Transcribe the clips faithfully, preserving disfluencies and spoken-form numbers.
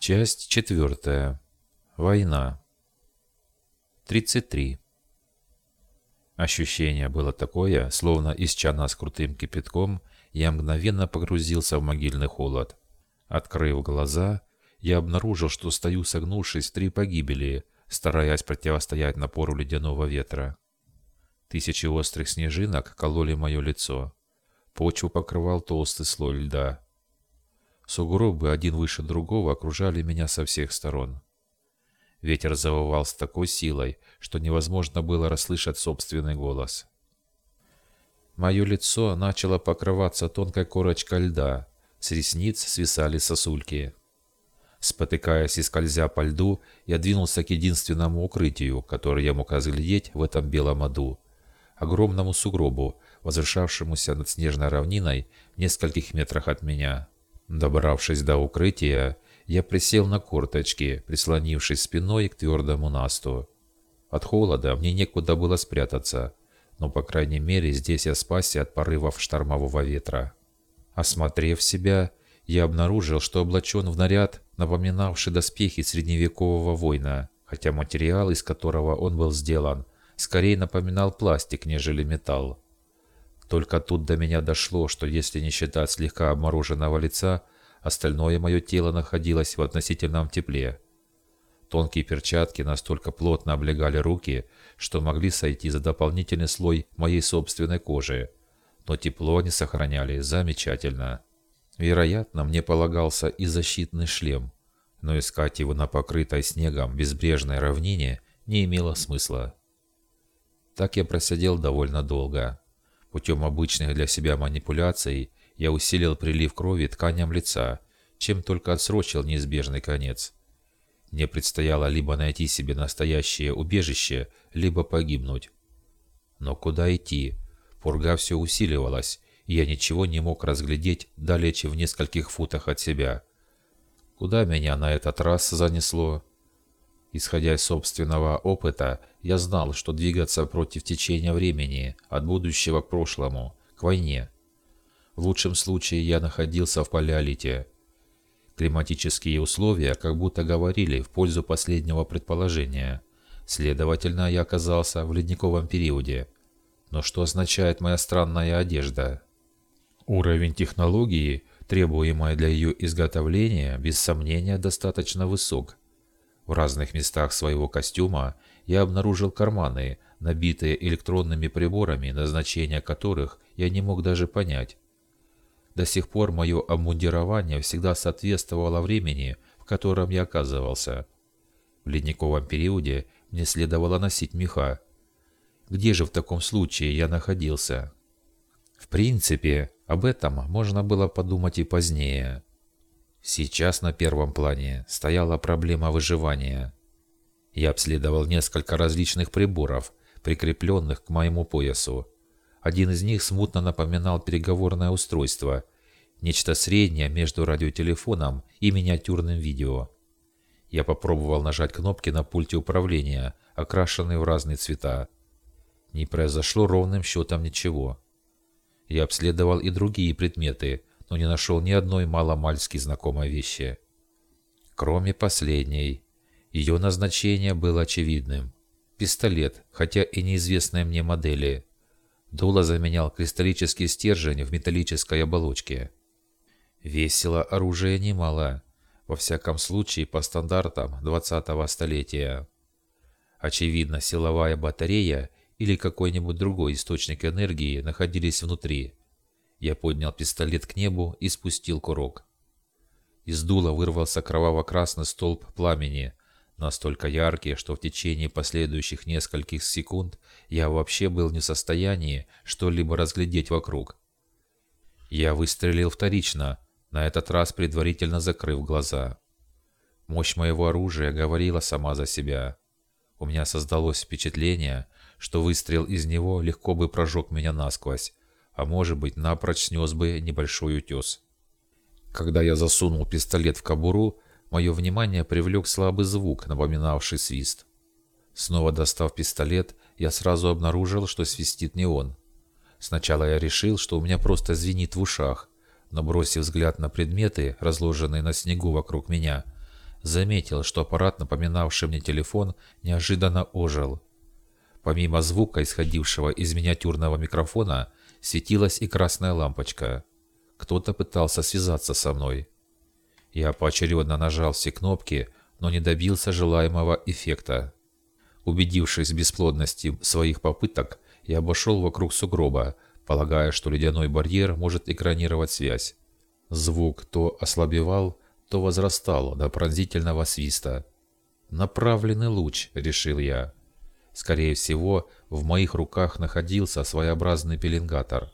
Часть четвертая. Война. тридцать три. Ощущение было такое, словно из чана с крутым кипятком я мгновенно погрузился в могильный холод. Открыв глаза, я обнаружил, что стою согнувшись в три погибели, стараясь противостоять напору ледяного ветра. Тысячи острых снежинок кололи мое лицо. Почву покрывал толстый слой льда. Сугробы один выше другого окружали меня со всех сторон. Ветер завывал с такой силой, что невозможно было расслышать собственный голос. Мое лицо начало покрываться тонкой корочкой льда, с ресниц свисали сосульки. Спотыкаясь и скользя по льду, я двинулся к единственному укрытию, которое я мог разглядеть в этом белом аду, огромному сугробу, возвышавшемуся над снежной равниной в нескольких метрах от меня. Добравшись до укрытия, я присел на корточки, прислонившись спиной к твердому насту. От холода мне некуда было спрятаться, но, по крайней мере, здесь я спасся от порывов штормового ветра. Осмотрев себя, я обнаружил, что облачен в наряд, напоминавший доспехи средневекового воина, хотя материал, из которого он был сделан, скорее напоминал пластик, нежели металл. Только тут до меня дошло, что если не считать слегка обмороженного лица, остальное мое тело находилось в относительном тепле. Тонкие перчатки настолько плотно облегали руки, что могли сойти за дополнительный слой моей собственной кожи, но тепло они сохраняли замечательно. Вероятно, мне полагался и защитный шлем, но искать его на покрытой снегом безбрежной равнине не имело смысла. Так я просидел довольно долго. Путем обычных для себя манипуляций я усилил прилив крови тканям лица, чем только отсрочил неизбежный конец. Мне предстояло либо найти себе настоящее убежище, либо погибнуть. Но куда идти? Пурга все усиливалась, и я ничего не мог разглядеть далее, чем в нескольких футах от себя. Куда меня на этот раз занесло? Исходя из собственного опыта, я знал, что двигаться против течения времени, от будущего к прошлому, к войне. В лучшем случае я находился в палеолите. Климатические условия как будто говорили в пользу последнего предположения. Следовательно, я оказался в ледниковом периоде. Но что означает моя странная одежда? Уровень технологии, требуемый для ее изготовления, без сомнения, достаточно высок. В разных местах своего костюма я обнаружил карманы, набитые электронными приборами, назначение которых я не мог даже понять. До сих пор мое обмундирование всегда соответствовало времени, в котором я оказывался. В ледниковом периоде мне следовало носить меха. Где же в таком случае я находился? В принципе, об этом можно было подумать и позднее. Сейчас на первом плане стояла проблема выживания. Я обследовал несколько различных приборов, прикрепленных к моему поясу. Один из них смутно напоминал переговорное устройство, нечто среднее между радиотелефоном и миниатюрным видео. Я попробовал нажать кнопки на пульте управления, окрашенные в разные цвета. Не произошло ровным счетом ничего. Я обследовал и другие предметы, но не нашел ни одной маломальски знакомой вещи. Кроме последней. Ее назначение было очевидным. Пистолет, хотя и неизвестной мне модели. Дуло заменял кристаллический стержень в металлической оболочке. Весило оружие немало, во всяком случае по стандартам двадцатого столетия. Очевидно, силовая батарея или какой-нибудь другой источник энергии находились внутри. Я поднял пистолет к небу и спустил курок. Из дула вырвался кроваво-красный столб пламени, настолько яркий, что в течение последующих нескольких секунд я вообще был не в состоянии что-либо разглядеть вокруг. Я выстрелил вторично, на этот раз предварительно закрыв глаза. Мощь моего оружия говорила сама за себя. У меня создалось впечатление, что выстрел из него легко бы прожег меня насквозь, а может быть, напрочь снес бы небольшой утес. Когда я засунул пистолет в кобуру, мое внимание привлек слабый звук, напоминавший свист. Снова достав пистолет, я сразу обнаружил, что свистит не он. Сначала я решил, что у меня просто звенит в ушах, но, бросив взгляд на предметы, разложенные на снегу вокруг меня, заметил, что аппарат, напоминавший мне телефон, неожиданно ожил. Помимо звука, исходившего из миниатюрного микрофона, светилась и красная лампочка. Кто-то пытался связаться со мной. Я поочередно нажал все кнопки, но не добился желаемого эффекта. Убедившись в бесплодности своих попыток, я обошел вокруг сугроба, полагая, что ледяной барьер может экранировать связь. Звук то ослабевал, то возрастал до пронзительного свиста. «Направленный луч», — решил я. Скорее всего, в моих руках находился своеобразный пеленгатор.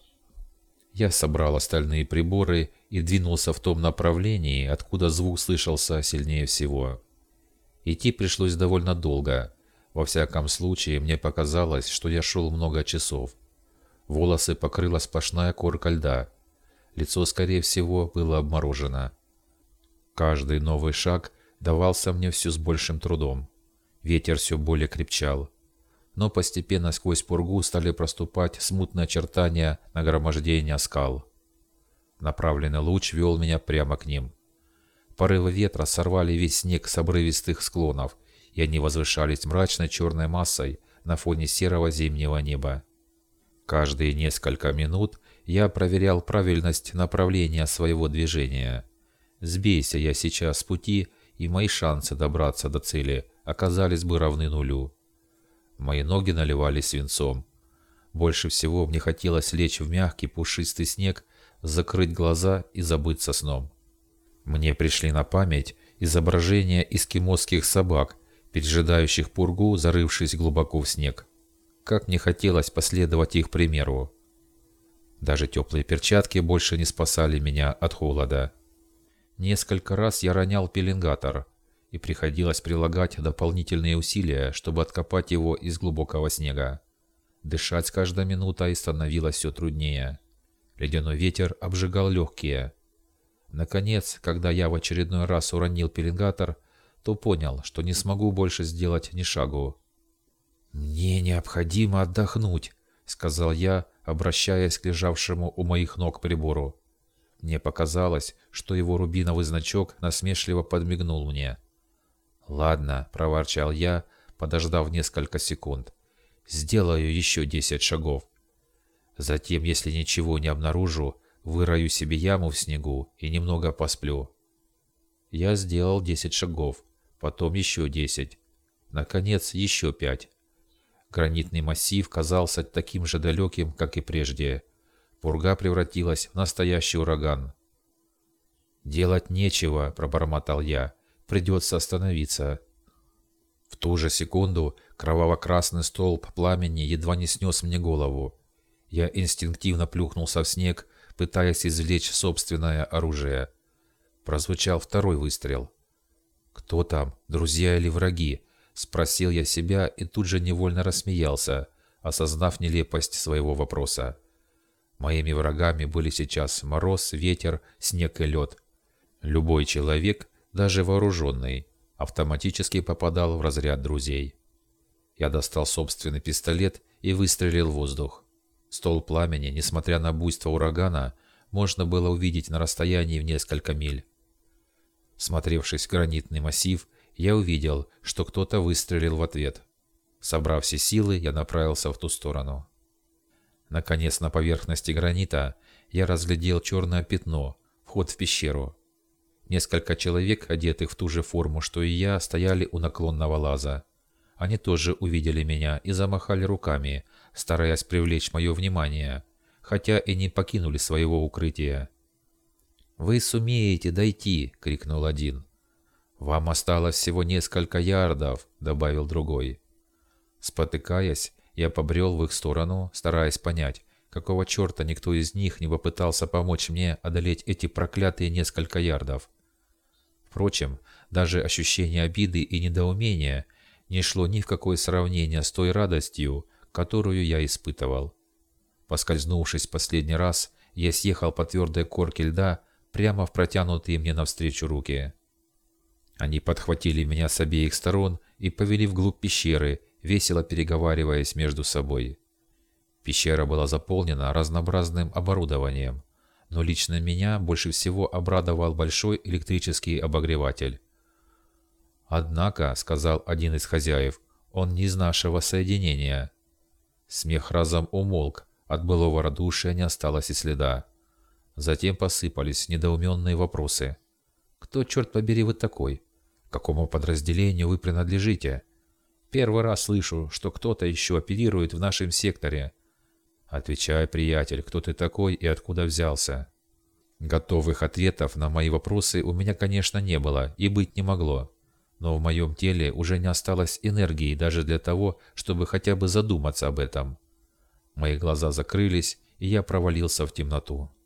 Я собрал остальные приборы и двинулся в том направлении, откуда звук слышался сильнее всего. Идти пришлось довольно долго. Во всяком случае, мне показалось, что я шел много часов. Волосы покрыла сплошная корка льда. Лицо, скорее всего, было обморожено. Каждый новый шаг давался мне все с большим трудом. Ветер все более крепчал. Но постепенно сквозь пургу стали проступать смутные очертания нагромождения скал. Направленный луч вел меня прямо к ним. Порывы ветра сорвали весь снег с обрывистых склонов, и они возвышались мрачной черной массой на фоне серого зимнего неба. Каждые несколько минут я проверял правильность направления своего движения. Сбейся я сейчас с пути, и мои шансы добраться до цели оказались бы равны нулю. Мои ноги наливались свинцом. Больше всего мне хотелось лечь в мягкий пушистый снег, закрыть глаза и забыться сном. Мне пришли на память изображения эскимосских собак, пережидающих пургу, зарывшись глубоко в снег. Как мне хотелось последовать их примеру. Даже теплые перчатки больше не спасали меня от холода. Несколько раз я ронял пеленгатор, и приходилось прилагать дополнительные усилия, чтобы откопать его из глубокого снега. Дышать с каждой минутой становилось все труднее. Ледяной ветер обжигал легкие. Наконец, когда я в очередной раз уронил пеленгатор, то понял, что не смогу больше сделать ни шагу. «Мне необходимо отдохнуть», — сказал я, обращаясь к лежавшему у моих ног прибору. Мне показалось, что его рубиновый значок насмешливо подмигнул мне. «Ладно», — проворчал я, подождав несколько секунд. «Сделаю еще десять шагов. Затем, если ничего не обнаружу, вырою себе яму в снегу и немного посплю». Я сделал десять шагов, потом еще десять. Наконец, еще пять. Гранитный массив казался таким же далеким, как и прежде. Пурга превратилась в настоящий ураган. «Делать нечего», — пробормотал я. «Придется остановиться». В ту же секунду кроваво-красный столб пламени едва не снес мне голову. Я инстинктивно плюхнулся в снег, пытаясь извлечь собственное оружие. Прозвучал второй выстрел. «Кто там, друзья или враги?» — спросил я себя и тут же невольно рассмеялся, осознав нелепость своего вопроса. Моими врагами были сейчас мороз, ветер, снег и лед. Любой человек, даже вооруженный, автоматически попадал в разряд друзей. Я достал собственный пистолет и выстрелил в воздух. Столб пламени, несмотря на буйство урагана, можно было увидеть на расстоянии в несколько миль. Смотревшись в гранитный массив, я увидел, что кто-то выстрелил в ответ. Собрав все силы, я направился в ту сторону. Наконец, на поверхности гранита я разглядел черное пятно, вход в пещеру. Несколько человек, одетых в ту же форму, что и я, стояли у наклонного лаза. Они тоже увидели меня и замахали руками, стараясь привлечь мое внимание, хотя и не покинули своего укрытия. «Вы сумеете дойти!» — крикнул один. «Вам осталось всего несколько ярдов!» — добавил другой. Спотыкаясь, я побрел в их сторону, стараясь понять, какого черта никто из них не попытался помочь мне одолеть эти проклятые несколько ярдов. Впрочем, даже ощущение обиды и недоумения не шло ни в какое сравнение с той радостью, которую я испытывал. Поскользнувшись последний раз, я съехал по твердой корке льда прямо в протянутые мне навстречу руки. Они подхватили меня с обеих сторон и повели вглубь пещеры, весело переговариваясь между собой. Пещера была заполнена разнообразным оборудованием, но лично меня больше всего обрадовал большой электрический обогреватель. «Однако», — сказал один из хозяев, — «он не из нашего соединения». Смех разом умолк, от былого радушия не осталось и следа. Затем посыпались недоуменные вопросы. «Кто, черт побери, вы такой? К какому подразделению вы принадлежите? Первый раз слышу, что кто-то еще оперирует в нашем секторе. Отвечай, приятель, кто ты такой и откуда взялся?» Готовых ответов на мои вопросы у меня, конечно, не было и быть не могло. Но в моем теле уже не осталось энергии даже для того, чтобы хотя бы задуматься об этом. Мои глаза закрылись, и я провалился в темноту.